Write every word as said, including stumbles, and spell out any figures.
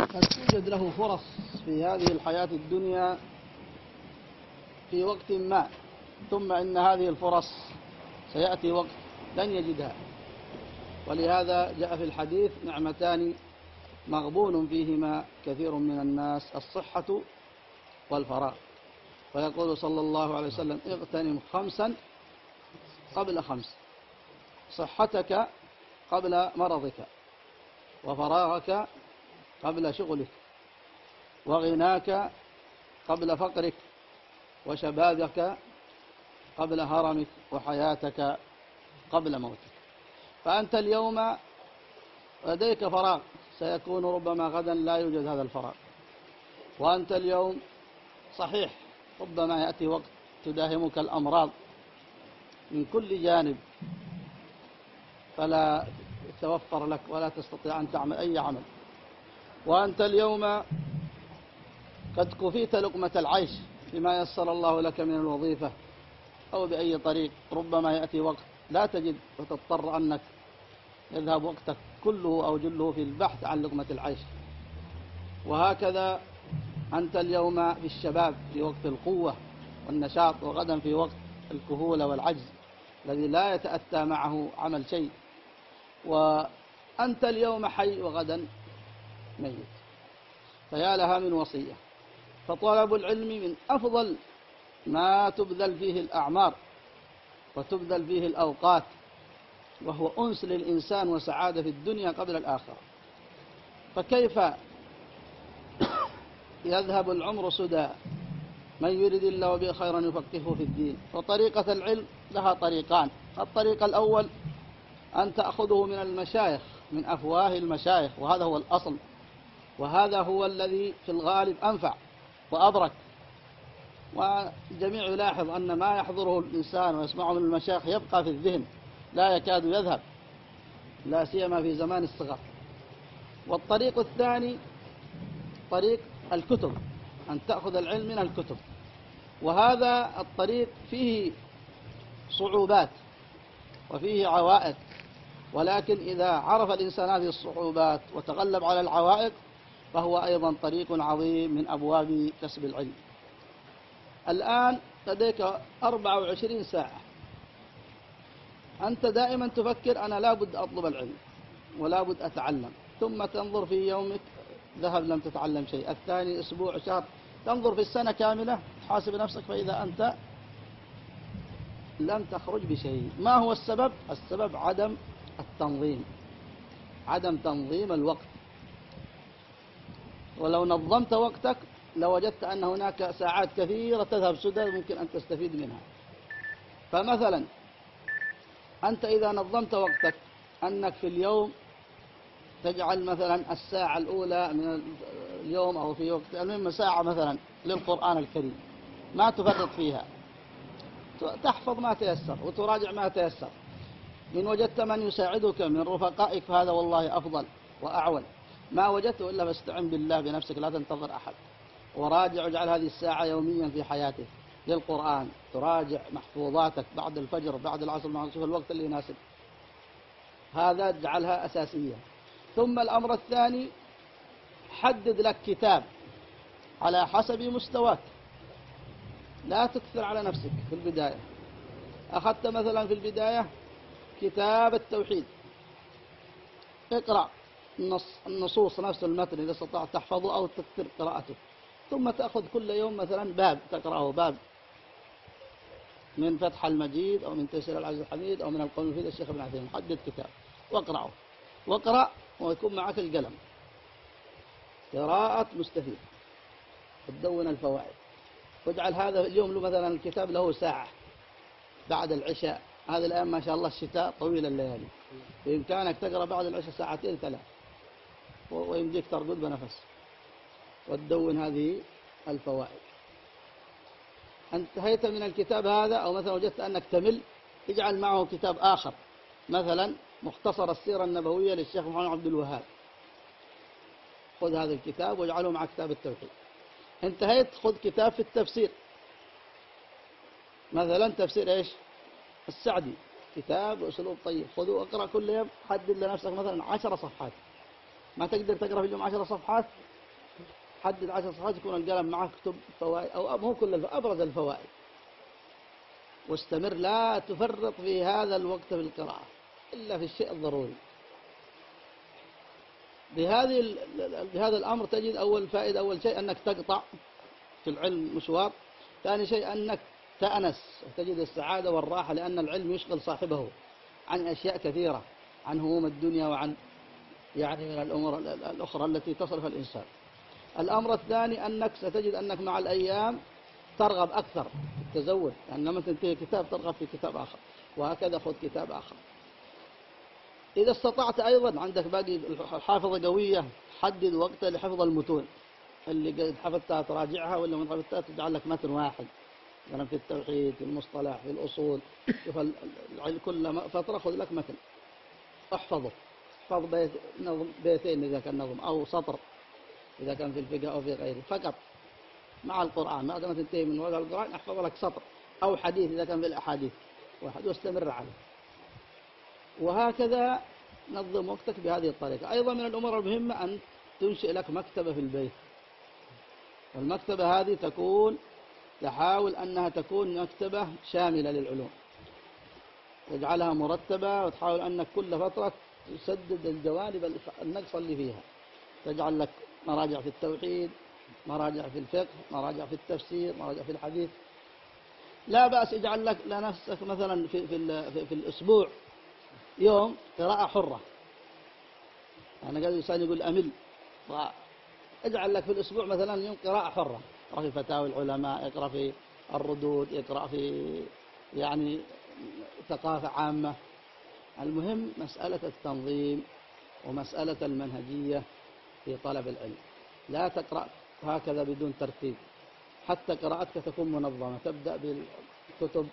قد توجد له فرص في هذه الحياة الدنيا في وقت ما، ثم إن هذه الفرص سيأتي وقت لن يجدها. ولهذا جاء في الحديث: نعمتان مغبون فيهما كثير من الناس، الصحة والفراغ. فيقول صلى الله عليه وسلم: اغتنم خمسا قبل خمس، صحتك قبل مرضك، وفراغك قبل شغلك، وغناك قبل فقرك، وشبابك قبل هرمك، وحياتك قبل موتك. فأنت اليوم لديك فراغ، سيكون ربما غدا لا يوجد هذا الفراغ. وأنت اليوم صحيح ربما يأتي وقت تداهمك الأمراض من كل جانب، فلا يتوفر لك ولا تستطيع أن تعمل أي عمل. وأنت اليوم قد كفيت لقمة العيش بما يسر الله لك من الوظيفة أو بأي طريق، ربما يأتي وقت لا تجد وتضطر أنك يذهب وقتك كله أو جله في البحث عن لقمة العيش. وهكذا أنت اليوم في الشباب في وقت القوة والنشاط، وغدا في وقت الكهولة والعجز الذي لا يتأتى معه عمل شيء. وأنت اليوم حي وغدا ميت. فيا لها من وصية. فطلب العلم من أفضل ما تبذل فيه الأعمار وتبذل فيه الأوقات، وهو أنس للإنسان وسعادة في الدنيا قبل الآخرة. فكيف يذهب العمر سدى؟ من يرد الله به خيرا يفقهه في الدين. وطريقة العلم لها طريقان: الطريق الأول أن تأخذه من المشايخ، من أفواه المشايخ، وهذا هو الأصل، وهذا هو الذي في الغالب أنفع وأبرك. والجميع يلاحظ أن ما يحضره الإنسان ويسمعه من المشايخ يبقى في الذهن، لا يكاد يذهب، لا سيما في زمان الصغر. والطريق الثاني طريق الكتب، أن تأخذ العلم من الكتب. وهذا الطريق فيه صعوبات وفيه عوائق، ولكن إذا عرف الإنسان هذه الصعوبات وتغلب على العوائق فهو أيضا طريق عظيم من أبواب كسب العلم. الآن لديك أربع وعشرين ساعة، أنت دائما تفكر: أنا لابد أطلب العلم ولابد أتعلم. ثم تنظر في يومك ذهب لم تتعلم شيء، الثاني أسبوع، شهر، تنظر في السنة كاملة، تحاسب نفسك فإذا أنت لم تخرج بشيء. ما هو السبب؟ السبب عدم التنظيم، عدم تنظيم الوقت. ولو نظمت وقتك لوجدت أن هناك ساعات كثيرة تذهب سدى ممكن أن تستفيد منها. فمثلا أنت إذا نظمت وقتك أنك في اليوم تجعل مثلا الساعة الأولى من اليوم أو في وقت المهم ساعة مثلا للقرآن الكريم، ما تفرط فيها، تحفظ ما تيسر وتراجع ما تيسر. إن وجدت من يساعدك من رفقائك فهذا والله أفضل وأعول. ما وجدته إلا فاستعن بالله بنفسك، لا تنتظر أحد. وراجع واجعل هذه الساعة يوميا في حياتك للقرآن، تراجع محفوظاتك بعد الفجر بعد العصر، مع شوف الوقت اللي يناسب. هذا اجعلها أساسية. ثم الأمر الثاني: حدد لك كتاب على حسب مستواك، لا تكثر على نفسك في البداية. أخذت مثلا في البداية كتاب التوحيد، اقرأ النص النصوص نفس المتن إذا استطعت تحفظه أو تكثر قراءته. ثم تأخذ كل يوم مثلا باب تقرأه، باب من فتح المجيد أو من تيسير العزيز الحميد أو من القول المفيد الشيخ ابن عثيمين. حدد كتاب واقرأه، واقرأ ويكون معك القلم، قراءة مستفيد، وتدون الفوائد. واجعل هذا اليوم له مثلا الكتاب له ساعة بعد العشاء. هذه الأيام ما شاء الله الشتاء طويل الليالي، بإمكانك تقرأ بعد العشاء ساعتين ثلاث، ويمديك ترقد بنفس وتدون هذه الفوائد. انتهيت من الكتاب هذا أو مثلا وجدت أنك تمل، اجعل معه كتاب آخر، مثلا مختصر السيرة النبوية للشيخ محمد عبد الوهاب، خذ هذا الكتاب واجعله مع كتاب التوحيد. انتهيت، خذ كتاب في التفسير، مثلا تفسير ايش؟ السعدي، كتاب وأسلوب طيب، خذه واقرأ كل يوم. حدد لنفسك مثلا عشر صفحات، ما تقدر تقرأ في اليوم عشر صفحات، حدد عشر صفحات يكون القلم معك، اكتب فوائد أو مو كل أبرز الفوائد، واستمر، لا تفرط في هذا الوقت في القراءة إلا في الشيء الضروري. بهذه بهذا الأمر تجد أول فائدة، أول شيء أنك تقطع في العلم مشوار. ثاني شيء أنك تأنس وتجد السعادة والراحة، لأن العلم يشغل صاحبه عن أشياء كثيرة، عن هموم الدنيا وعن يعني من الأمور الأخرى التي تصرف الإنسان. الأمر الثاني أنك ستجد أنك مع الأيام ترغب أكثر في التزود، يعني لما تنتهي كتاب ترغب في كتاب آخر، وهكذا خذ كتاب آخر. إذا استطعت أيضا عندك باقي الحافظة قوية، حدد وقت لحفظ المتون اللي قد حفظتها تراجعها، ولا من حفظتها تجعل لك متن واحد، مثلا في التوحيد، في المصطلح، في الأصول. شوف كل فترة خذ لك متن احفظه، احفظ بيت نظم، بيتين إذا كان نظم، أو سطر إذا كان في الفقه أو في غيره فقط مع القرآن. بعد ما تنتهي من وقت القرآن احفظ لك سطر أو حديث إذا كان في الأحاديث واحد، واستمر عليه. وهكذا نظم وقتك بهذه الطريقة. أيضا من الأمور المهمة أن تنشئ لك مكتبة في البيت، والمكتبة هذه تكون تحاول أنها تكون مكتبة شاملة للعلوم، تجعلها مرتبة، وتحاول أنك كل فترة تسدد الجوانب النقص اللي فيها. تجعل لك مراجع في التوحيد، مراجع في الفقه، مراجع في التفسير، مراجع في الحديث. لا بأس اجعل لك لنفسك مثلا في, في, في, في الأسبوع يوم قراءة حرة. أنا قال الإنسان يقول أمل، اجعل لك في الأسبوع مثلا يوم قراءة حرة، اقرأ في فتاوى العلماء، اقرأ في الردود، اقرأ في يعني ثقافة عامة. المهم مسألة التنظيم ومسألة المنهجية في طلب العلم. لا تقرأ هكذا بدون ترتيب، حتى قراءتك تكون منظمة. تبدأ بالكتب